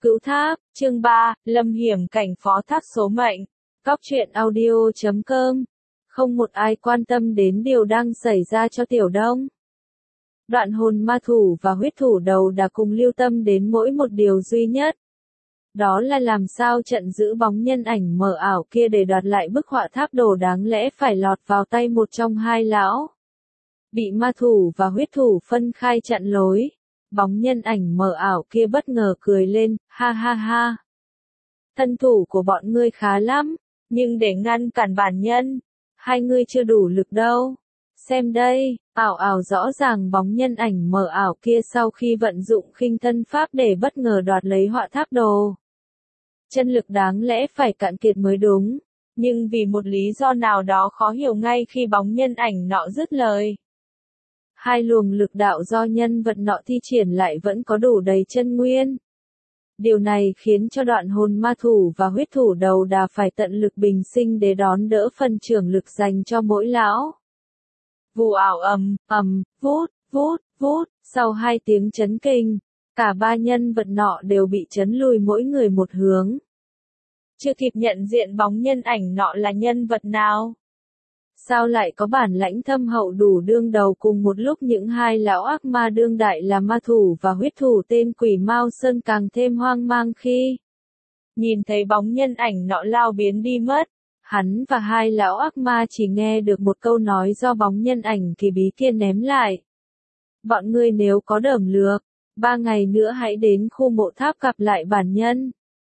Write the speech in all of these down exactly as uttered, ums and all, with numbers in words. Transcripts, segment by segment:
Cửu Tháp, chương ba, Lâm hiểm cảnh phó thác số mệnh. Cóc truyện audio chấm com. Không một ai quan tâm đến điều đang xảy ra cho Tiểu Đông. Đoạn hồn ma thủ và huyết thủ đầu đã cùng lưu tâm đến mỗi một điều duy nhất. Đó là làm sao trận giữ bóng nhân ảnh mờ ảo kia để đoạt lại bức họa tháp đồ đáng lẽ phải lọt vào tay một trong hai lão. Bị ma thủ và huyết thủ phân khai chặn lối. Bóng nhân ảnh mờ ảo kia bất ngờ cười lên, ha ha ha. Thân thủ của bọn ngươi khá lắm, nhưng để ngăn cản bản nhân, hai ngươi chưa đủ lực đâu. Xem đây, ảo ảo rõ ràng bóng nhân ảnh mờ ảo kia sau khi vận dụng khinh thân pháp để bất ngờ đoạt lấy họa tháp đồ. Chân lực đáng lẽ phải cạn kiệt mới đúng, nhưng vì một lý do nào đó khó hiểu ngay khi bóng nhân ảnh nọ dứt lời. Hai luồng lực đạo do nhân vật nọ thi triển lại vẫn có đủ đầy chân nguyên. Điều này khiến cho đoạn hồn ma thủ và huyết thủ đầu đà phải tận lực bình sinh để đón đỡ phần trưởng lực dành cho mỗi lão. Vù ảo ầm, ầm, vút, vút, vút, sau hai tiếng chấn kinh, cả ba nhân vật nọ đều bị chấn lùi mỗi người một hướng. Chưa kịp nhận diện bóng nhân ảnh nọ là nhân vật nào. Sao lại có bản lãnh thâm hậu đủ đương đầu cùng một lúc những hai lão ác ma đương đại là ma thủ và huyết thủ tên quỷ Mao Sơn càng thêm hoang mang khi nhìn thấy bóng nhân ảnh nọ lao biến đi mất. Hắn và hai lão ác ma chỉ nghe được một câu nói do bóng nhân ảnh kỳ bí kia ném lại. Bọn ngươi nếu có đởm lược, ba ngày nữa hãy đến khu mộ tháp gặp lại bản nhân.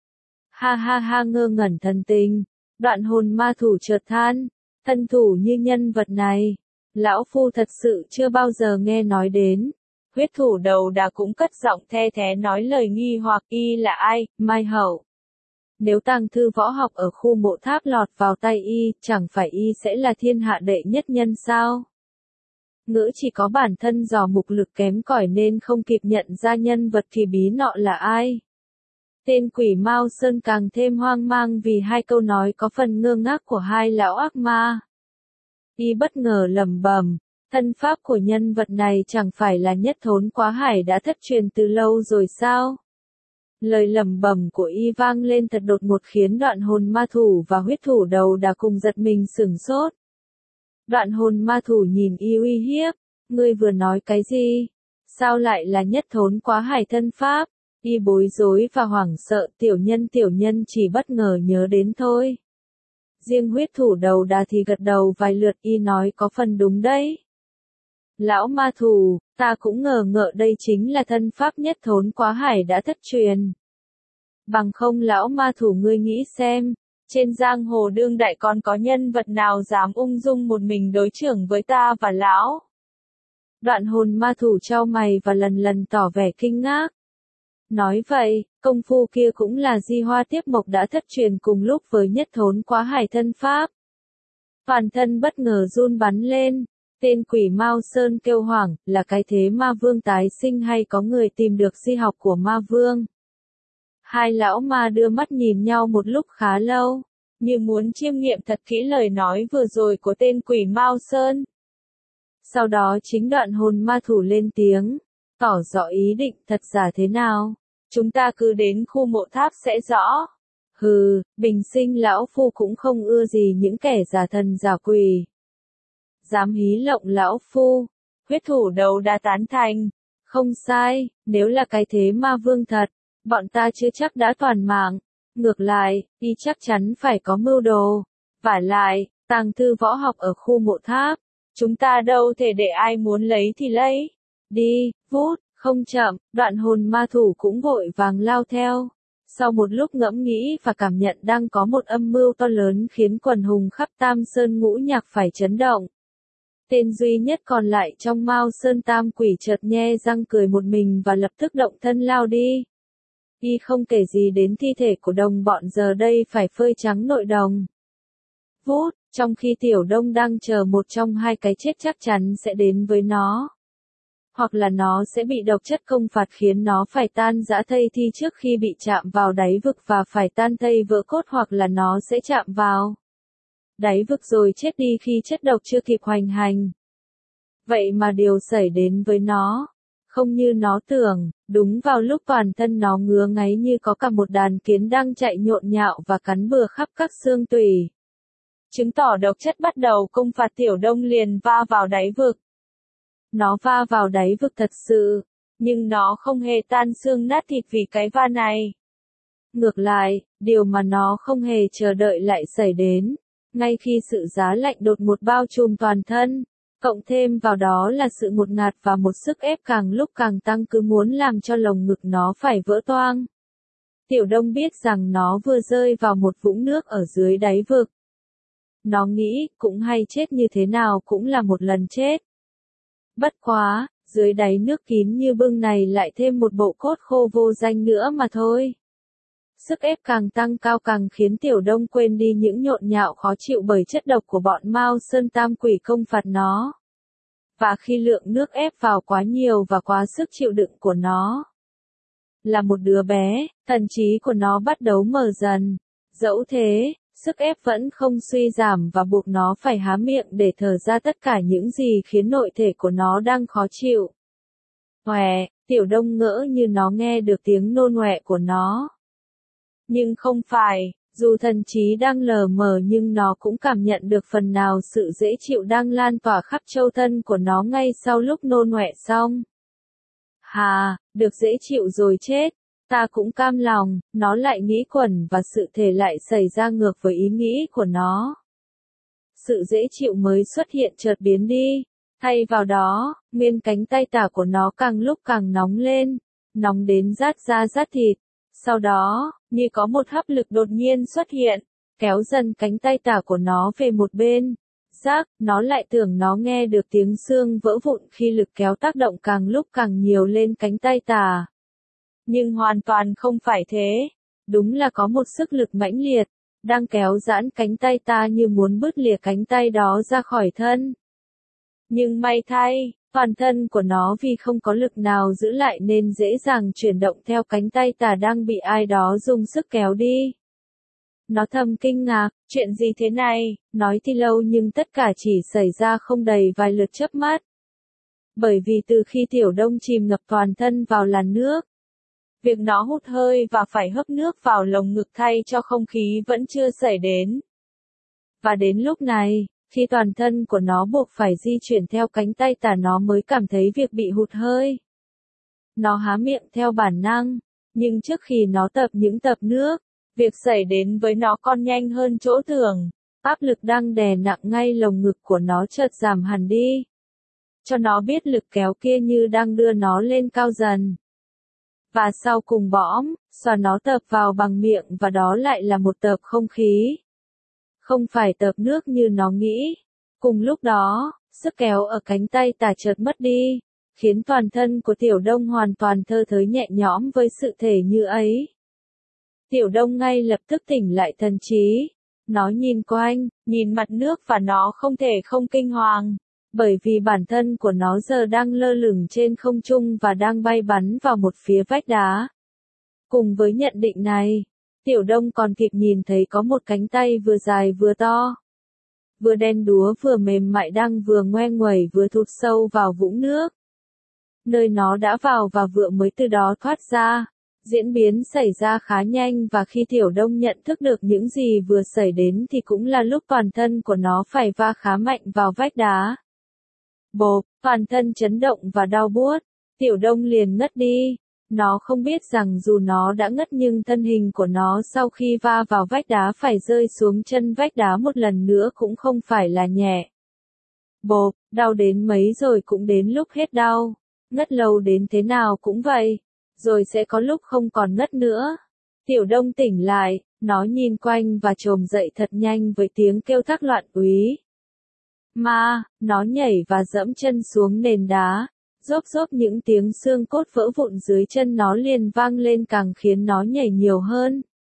Ha ha ha ngơ ngẩn thần tình, đoạn hồn ma thủ chợt than. Thân thủ như nhân vật này, lão phu thật sự chưa bao giờ nghe nói đến. Huyết thủ đầu đà cũng cất giọng the thé nói lời nghi hoặc y là ai, Mai Hậu. Nếu tàng thư võ học ở khu mộ tháp lọt vào tay y, chẳng phải y sẽ là thiên hạ đệ nhất nhân sao? Ngữ chỉ có bản thân dò mục lực kém cỏi nên không kịp nhận ra nhân vật kỳ bí nọ là ai. Tên quỷ Mao Sơn càng thêm hoang mang vì hai câu nói có phần ngơ ngác của hai lão ác ma. Y bất ngờ lẩm bẩm, thân pháp của nhân vật này chẳng phải là nhất thốn quá hải đã thất truyền từ lâu rồi sao? Lời lẩm bẩm của y vang lên thật đột ngột khiến đoạn hồn ma thủ và huyết thủ đầu đã cùng giật mình sửng sốt. Đoạn hồn ma thủ nhìn y uy hiếp, ngươi vừa nói cái gì? Sao lại là nhất thốn quá hải thân pháp? Y bối rối và hoảng sợ, tiểu nhân tiểu nhân chỉ bất ngờ nhớ đến thôi. Riêng huyết thủ đầu đà thì gật đầu vài lượt, y nói có phần đúng đấy. Lão ma thủ, ta cũng ngờ ngợ đây chính là thân pháp nhất thốn quá hải đã thất truyền. Bằng không lão ma thủ ngươi nghĩ xem, trên giang hồ đương đại còn có nhân vật nào dám ung dung một mình đối chưởng với ta và lão? Đoạn hồn ma thủ chau mày và lần lần tỏ vẻ kinh ngác. Nói vậy, công phu kia cũng là di hoa tiếp mộc đã thất truyền cùng lúc với nhất thốn quá hải thân pháp. Toàn thân bất ngờ run bắn lên, tên quỷ Mao Sơn kêu hoảng, là cái thế ma vương tái sinh hay có người tìm được di học của ma vương? Hai lão ma đưa mắt nhìn nhau một lúc khá lâu, như muốn chiêm nghiệm thật kỹ lời nói vừa rồi của tên quỷ Mao Sơn. Sau đó chính đoạn hồn ma thủ lên tiếng, tỏ rõ ý định thật giả thế nào. Chúng ta cứ đến khu mộ tháp sẽ rõ. Hừ, bình sinh lão phu cũng không ưa gì những kẻ giả thần giả quỷ. Dám hí lộng lão phu. Huyết thủ đầu đã tán thành. Không sai, nếu là cái thế ma vương thật, bọn ta chưa chắc đã toàn mạng. Ngược lại, y chắc chắn phải có mưu đồ. Vả lại, tàng thư võ học ở khu mộ tháp. Chúng ta đâu thể để ai muốn lấy thì lấy. Đi, vút. Không chậm, đoạn hồn ma thủ cũng vội vàng lao theo. Sau một lúc ngẫm nghĩ và cảm nhận đang có một âm mưu to lớn khiến quần hùng khắp Tam Sơn ngũ nhạc phải chấn động. Tên duy nhất còn lại trong Mao Sơn Tam quỷ chợt nhe răng cười một mình và lập tức động thân lao đi. Y không kể gì đến thi thể của đồng bọn giờ đây phải phơi trắng nội đồng. Vút, trong khi Tiểu Đông đang chờ một trong hai cái chết chắc chắn sẽ đến với nó. Hoặc là nó sẽ bị độc chất công phạt khiến nó phải tan rã thây thi trước khi bị chạm vào đáy vực và phải tan thây vỡ cốt, hoặc là nó sẽ chạm vào đáy vực rồi chết đi khi chất độc chưa kịp hoành hành. Vậy mà điều xảy đến với nó Không như nó tưởng, đúng vào lúc toàn thân nó ngứa ngáy như có cả một đàn kiến đang chạy nhộn nhạo và cắn bừa khắp các xương tủy. Chứng tỏ độc chất bắt đầu công phạt Tiểu Đông liền va vào đáy vực. Nó va vào đáy vực thật sự, nhưng nó không hề tan xương nát thịt vì cái va này. Ngược lại, điều mà nó không hề chờ đợi lại xảy đến, ngay khi sự giá lạnh đột ngột bao trùm toàn thân, cộng thêm vào đó là sự ngột ngạt và một sức ép càng lúc càng tăng cứ muốn làm cho lồng ngực nó phải vỡ toang. Tiểu Đông biết rằng nó vừa rơi vào một vũng nước ở dưới đáy vực. Nó nghĩ, cũng hay chết như thế nào cũng là một lần chết. Bất quá, dưới đáy nước kín như bưng này lại thêm một bộ cốt khô vô danh nữa mà thôi. Sức ép càng tăng cao càng khiến Tiểu Đông quên đi những nhộn nhạo khó chịu bởi chất độc của bọn Mao Sơn Tam Quỷ công phạt nó. Và khi lượng nước ép vào quá nhiều và quá sức chịu đựng của nó, là một đứa bé, thần trí của nó bắt đầu mờ dần. Dẫu thế, sức ép vẫn không suy giảm và buộc nó phải há miệng để thở ra tất cả những gì khiến nội thể của nó đang khó chịu. Ngoẹ, Tiểu Đông ngỡ như nó nghe được tiếng nôn ngoẹ của nó. Nhưng không phải, dù thần trí đang lờ mờ nhưng nó cũng cảm nhận được phần nào sự dễ chịu đang lan tỏa khắp châu thân của nó ngay sau lúc nôn ngoẹ xong. Hà, được dễ chịu rồi chết, ta cũng cam lòng, nó lại nghĩ quẩn và sự thể lại xảy ra ngược với ý nghĩ của nó. Sự dễ chịu mới xuất hiện chợt biến đi, thay vào đó, nguyên cánh tay tả của nó càng lúc càng nóng lên, nóng đến rát da rát thịt. Sau đó, như có một hấp lực đột nhiên xuất hiện, kéo dần cánh tay tả của nó về một bên. Rác, nó lại tưởng nó nghe được tiếng xương vỡ vụn khi lực kéo tác động càng lúc càng nhiều lên cánh tay tả. Nhưng hoàn toàn không phải thế. Đúng là có một sức lực mãnh liệt, đang kéo giãn cánh tay ta như muốn bứt lìa cánh tay đó ra khỏi thân. Nhưng may thay, toàn thân của nó vì không có lực nào giữ lại nên dễ dàng chuyển động theo cánh tay tả đang bị ai đó dùng sức kéo đi. Nó thầm kinh ngạc, chuyện gì thế này, nói thì lâu nhưng tất cả chỉ xảy ra không đầy vài lượt chớp mắt. Bởi vì từ khi Tiểu Đông chìm ngập toàn thân vào làn nước, việc nó hút hơi và phải hớp nước vào lồng ngực thay cho không khí vẫn chưa xảy đến. Và đến lúc này, khi toàn thân của nó buộc phải di chuyển theo cánh tay tả nó mới cảm thấy việc bị hụt hơi. Nó há miệng theo bản năng, nhưng trước khi nó tập những tập nước, việc xảy đến với nó còn nhanh hơn chỗ tưởng. Áp lực đang đè nặng ngay lồng ngực của nó chợt giảm hẳn đi. Cho nó biết lực kéo kia như đang đưa nó lên cao dần. Và sau cùng bõm, xoa nó tập vào bằng miệng và đó lại là một tập không khí. Không phải tập nước như nó nghĩ. Cùng lúc đó, sức kéo ở cánh tay tả chợt mất đi, khiến toàn thân của Tiểu Đông hoàn toàn thơ thới nhẹ nhõm với sự thể như ấy. Tiểu Đông ngay lập tức tỉnh lại thần trí. Nó nhìn quanh, nhìn mặt nước và nó không thể không kinh hoàng, bởi vì bản thân của nó giờ đang lơ lửng trên không trung và đang bay bắn vào một phía vách đá. Cùng với nhận định này, Tiểu Đông còn kịp nhìn thấy có một cánh tay vừa dài vừa to, vừa đen đúa vừa mềm mại đang vừa ngoe nguẩy vừa thụt sâu vào vũng nước. Nơi nó đã vào và vừa mới từ đó thoát ra. Diễn biến xảy ra khá nhanh và khi Tiểu Đông nhận thức được những gì vừa xảy đến thì cũng là lúc toàn thân của nó phải va khá mạnh vào vách đá. Bộp, toàn thân chấn động và đau buốt. Tiểu Đông liền ngất đi. Nó không biết rằng dù nó đã ngất nhưng thân hình của nó sau khi va vào vách đá phải rơi xuống chân vách đá một lần nữa cũng không phải là nhẹ. Bộp, đau đến mấy rồi cũng đến lúc hết đau. Ngất lâu đến thế nào cũng vậy. Rồi sẽ có lúc không còn ngất nữa. Tiểu Đông tỉnh lại, nó nhìn quanh và chồm dậy thật nhanh với tiếng kêu thác loạn úy. Ma, nó nhảy và dẫm chân xuống nền đá, rốp rốp những tiếng xương cốt vỡ vụn dưới chân nó liền vang lên càng khiến nó nhảy nhiều hơn.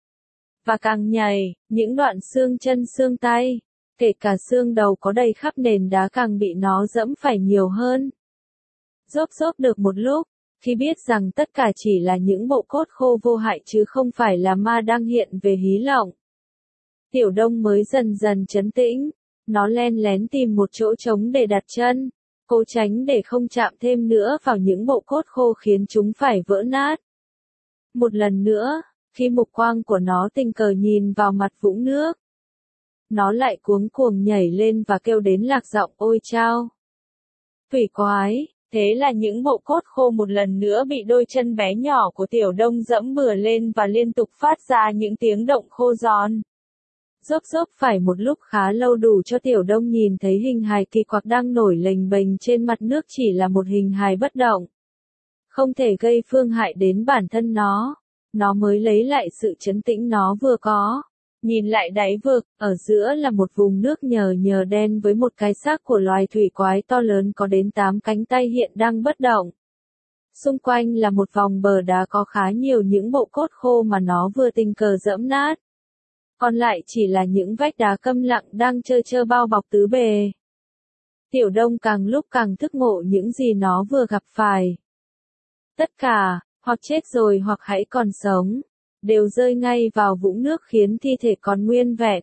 Và càng nhảy, những đoạn xương chân xương tay, kể cả xương đầu có đầy khắp nền đá càng bị nó dẫm phải nhiều hơn. Rốp rốp được một lúc, khi biết rằng tất cả chỉ là những bộ cốt khô vô hại chứ không phải là ma đang hiện về hí lộng. Tiểu Đông mới dần dần trấn tĩnh, nó len lén tìm một chỗ trống để đặt chân, cố tránh để không chạm thêm nữa vào những bộ cốt khô khiến chúng phải vỡ nát. Một lần nữa, khi mục quang của nó tình cờ nhìn vào mặt vũng nước, nó lại cuống cuồng nhảy lên và kêu đến lạc giọng ôi chao. Thủy quái, thế là những bộ cốt khô một lần nữa bị đôi chân bé nhỏ của Tiểu Đông dẫm bừa lên và liên tục phát ra những tiếng động khô giòn. Rốp rốp phải một lúc khá lâu đủ cho Tiểu Đông nhìn thấy hình hài kỳ quặc đang nổi lềnh bềnh trên mặt nước chỉ là một hình hài bất động. Không thể gây phương hại đến bản thân nó. Nó mới lấy lại sự trấn tĩnh nó vừa có. Nhìn lại đáy vực, ở giữa là một vùng nước nhờ nhờ đen với một cái xác của loài thủy quái to lớn có đến tám cánh tay hiện đang bất động. Xung quanh là một vòng bờ đá có khá nhiều những bộ cốt khô mà nó vừa tình cờ dẫm nát. Còn lại chỉ là những vách đá câm lặng đang trơ trơ bao bọc tứ bề. Tiểu Đông càng lúc càng thức ngộ những gì nó vừa gặp phải. Tất cả, hoặc chết rồi hoặc hãy còn sống, đều rơi ngay vào vũng nước khiến thi thể còn nguyên vẹn.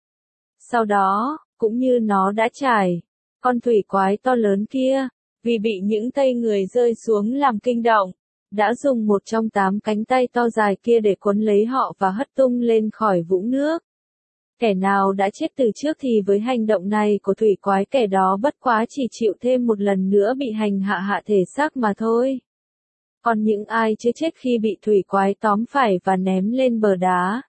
Sau đó, cũng như nó đã trải, con thủy quái to lớn kia, vì bị những tay người rơi xuống làm kinh động, đã dùng một trong tám cánh tay to dài kia để cuốn lấy họ và hất tung lên khỏi vũng nước. Kẻ nào đã chết từ trước thì với hành động này của thủy quái kẻ đó bất quá chỉ chịu thêm một lần nữa bị hành hạ hạ thể xác mà thôi. Còn những ai chưa chết khi bị thủy quái tóm phải và ném lên bờ đá,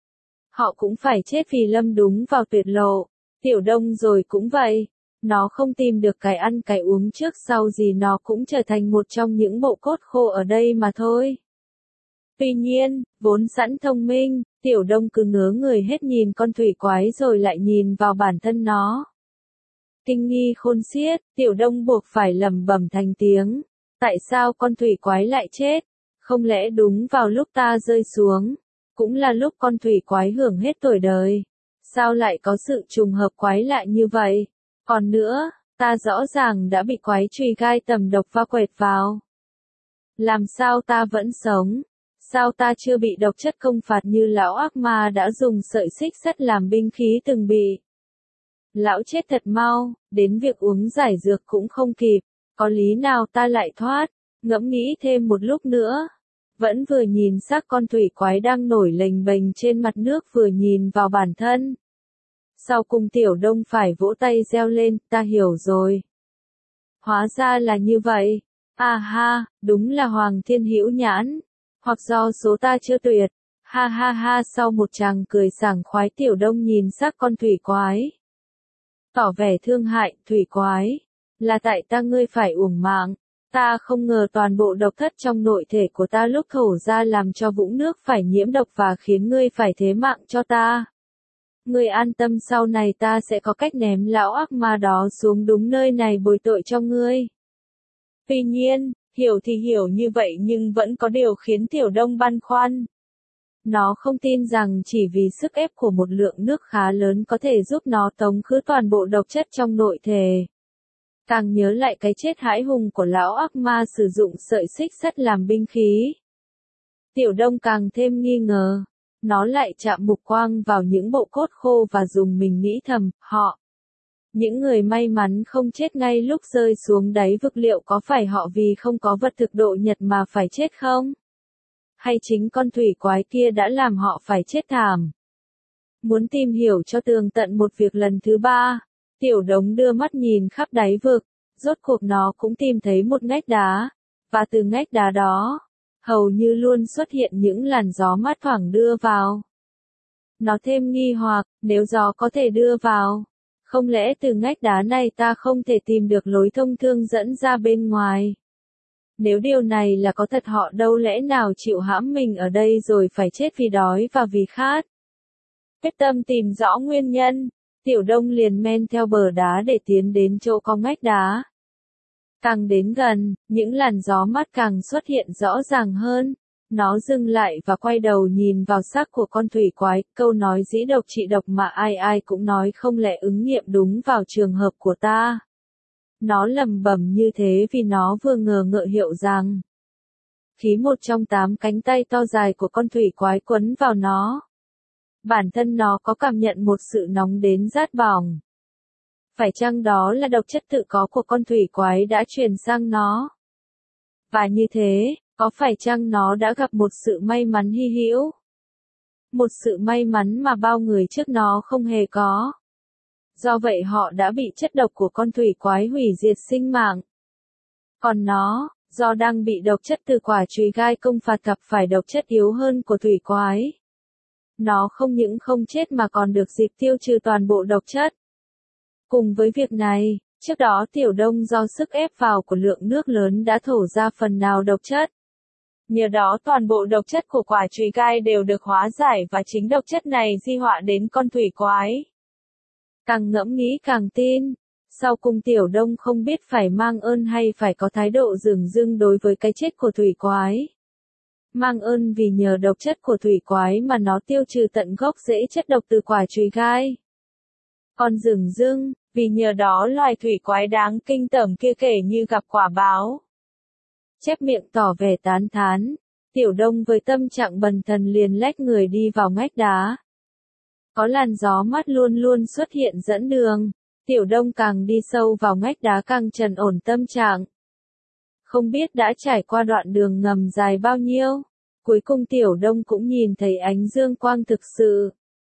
họ cũng phải chết vì lâm đúng vào tuyệt lộ. Tiểu Đông rồi cũng vậy. Nó không tìm được cái ăn cái uống trước sau gì nó cũng trở thành một trong những bộ cốt khô ở đây mà thôi. Tuy nhiên, vốn sẵn thông minh, Tiểu Đông cứ ngớ người hết nhìn con thủy quái rồi lại nhìn vào bản thân nó. Kinh nghi khôn xiết, Tiểu Đông buộc phải lẩm bẩm thành tiếng. Tại sao con thủy quái lại chết? Không lẽ đúng vào lúc ta rơi xuống, cũng là lúc con thủy quái hưởng hết tuổi đời? Sao lại có sự trùng hợp quái lạ như vậy? Còn nữa, ta rõ ràng đã bị quái truy gai tầm độc va quệt vào. Làm sao ta vẫn sống? Sao ta chưa bị độc chất công phạt như lão ác ma đã dùng sợi xích sắt làm binh khí từng bị? Lão chết thật mau, đến việc uống giải dược cũng không kịp. Có lý nào ta lại thoát? Ngẫm nghĩ thêm một lúc nữa. Vẫn vừa nhìn xác con thủy quái đang nổi lềnh bềnh trên mặt nước vừa nhìn vào bản thân. Sau cùng Tiểu Đông phải vỗ tay reo lên, ta hiểu rồi. Hóa ra là như vậy. À ha, đúng là Hoàng Thiên Hữu nhãn. Hoặc do số ta chưa tuyệt. Ha ha ha, sau một tràng cười sảng khoái Tiểu Đông nhìn xác con thủy quái. Tỏ vẻ thương hại, thủy quái. Là tại ta ngươi phải uổng mạng. Ta không ngờ toàn bộ độc thất trong nội thể của ta lúc thổ ra làm cho vũng nước phải nhiễm độc và khiến ngươi phải thế mạng cho ta. Ngươi an tâm, sau này ta sẽ có cách ném lão ác ma đó xuống đúng nơi này bồi tội cho ngươi. Tuy nhiên, hiểu thì hiểu như vậy nhưng vẫn có điều khiến Tiểu Đông băn khoăn. Nó không tin rằng chỉ vì sức ép của một lượng nước khá lớn có thể giúp nó tống khứ toàn bộ độc chất trong nội thể. Càng nhớ lại cái chết hãi hùng của lão ác ma sử dụng sợi xích sắt làm binh khí. Tiểu Đông càng thêm nghi ngờ. Nó lại chạm mục quang vào những bộ cốt khô và dùng mình nghĩ thầm, họ. Những người may mắn không chết ngay lúc rơi xuống đáy vực liệu có phải họ vì không có vật thực độ nhật mà phải chết không? Hay chính con thủy quái kia đã làm họ phải chết thảm? Muốn tìm hiểu cho tường tận một việc lần thứ ba, Tiểu Đông đưa mắt nhìn khắp đáy vực, rốt cuộc nó cũng tìm thấy một ngách đá, và từ ngách đá đó, hầu như luôn xuất hiện những làn gió mát thoảng đưa vào. Nó thêm nghi hoặc, nếu gió có thể đưa vào, không lẽ từ ngách đá này ta không thể tìm được lối thông thương dẫn ra bên ngoài? Nếu điều này là có thật họ đâu lẽ nào chịu hãm mình ở đây rồi phải chết vì đói và vì khát? Quyết tâm tìm rõ nguyên nhân, Tiểu Đông liền men theo bờ đá để tiến đến chỗ có ngách đá. Càng đến gần, những làn gió mát càng xuất hiện rõ ràng hơn. Nó dừng lại và quay đầu nhìn vào xác của con thủy quái, câu nói dĩ độc trị độc mà ai ai cũng nói không lẽ ứng nghiệm đúng vào trường hợp của ta. Nó lẩm bẩm như thế vì nó vừa ngờ ngợ hiểu rằng khí một trong tám cánh tay to dài của con thủy quái quấn vào nó. Bản thân nó có cảm nhận một sự nóng đến rát bỏng. Phải chăng đó là độc chất tự có của con thủy quái đã truyền sang nó? Và như thế, có phải chăng nó đã gặp một sự may mắn hy hữu? Một sự may mắn mà bao người trước nó không hề có. Do vậy họ đã bị chất độc của con thủy quái hủy diệt sinh mạng. Còn nó, do đang bị độc chất từ quả chùy gai công phạt gặp phải độc chất yếu hơn của thủy quái. Nó không những không chết mà còn được dịp tiêu trừ toàn bộ độc chất. Cùng với việc này, trước đó Tiểu Đông do sức ép vào của lượng nước lớn đã thổ ra phần nào độc chất. Nhờ đó toàn bộ độc chất của quả chùy gai đều được hóa giải và chính độc chất này di họa đến con thủy quái. Càng ngẫm nghĩ càng tin. Sau cùng Tiểu Đông không biết phải mang ơn hay phải có thái độ dửng dưng đối với cái chết của thủy quái. Mang ơn vì nhờ độc chất của thủy quái mà nó tiêu trừ tận gốc rễ chất độc từ quả chùy gai. Còn dửng dưng, vì nhờ đó loài thủy quái đáng kinh tởm kia kể như gặp quả báo. Chép miệng tỏ vẻ tán thán, Tiểu Đông với tâm trạng bần thần liền lách người đi vào ngách đá. Có làn gió mát luôn luôn xuất hiện dẫn đường, Tiểu Đông càng đi sâu vào ngách đá càng trầm ổn tâm trạng. Không biết đã trải qua đoạn đường ngầm dài bao nhiêu, cuối cùng Tiểu Đông cũng nhìn thấy ánh dương quang thực sự.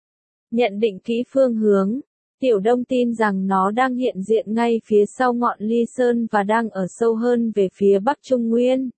Nhận định kỹ phương hướng, Tiểu Đông tin rằng nó đang hiện diện ngay phía sau ngọn Ly Sơn và đang ở sâu hơn về phía Bắc Trung Nguyên.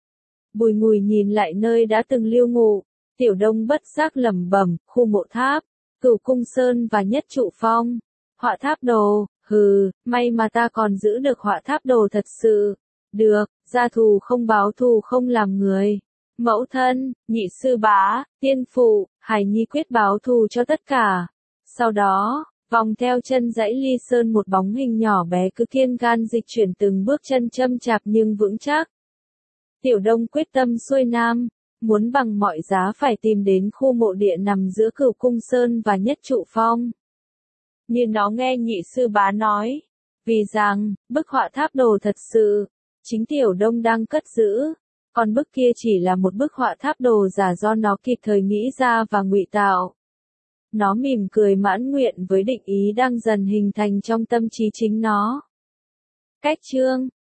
Bùi ngùi nhìn lại nơi đã từng lưu ngụ, Tiểu Đông bất giác lẩm bẩm, khu mộ tháp, Cửu Cung Sơn và Nhất Trụ Phong, Họa Tháp Đồ, hừ, may mà ta còn giữ được Họa Tháp Đồ thật sự. Được, gia thù không báo thù không làm người. Mẫu thân, nhị sư bá, tiên phụ, Hải Nhi quyết báo thù cho tất cả. Sau đó, vòng theo chân dãy Ly Sơn một bóng hình nhỏ bé cứ kiên gan dịch chuyển từng bước chân châm chạp nhưng vững chắc. Tiểu Đông quyết tâm xuôi nam, muốn bằng mọi giá phải tìm đến khu mộ địa nằm giữa Cửu Cung Sơn và Nhất Trụ Phong. Như nó nghe nhị sư bá nói, vì rằng, bức họa tháp đồ thật sự, chính Tiểu Đông đang cất giữ, còn bức kia chỉ là một bức họa tháp đồ giả do nó kịp thời nghĩ ra và ngụy tạo. Nó mỉm cười mãn nguyện với định ý đang dần hình thành trong tâm trí chính nó. Cách chương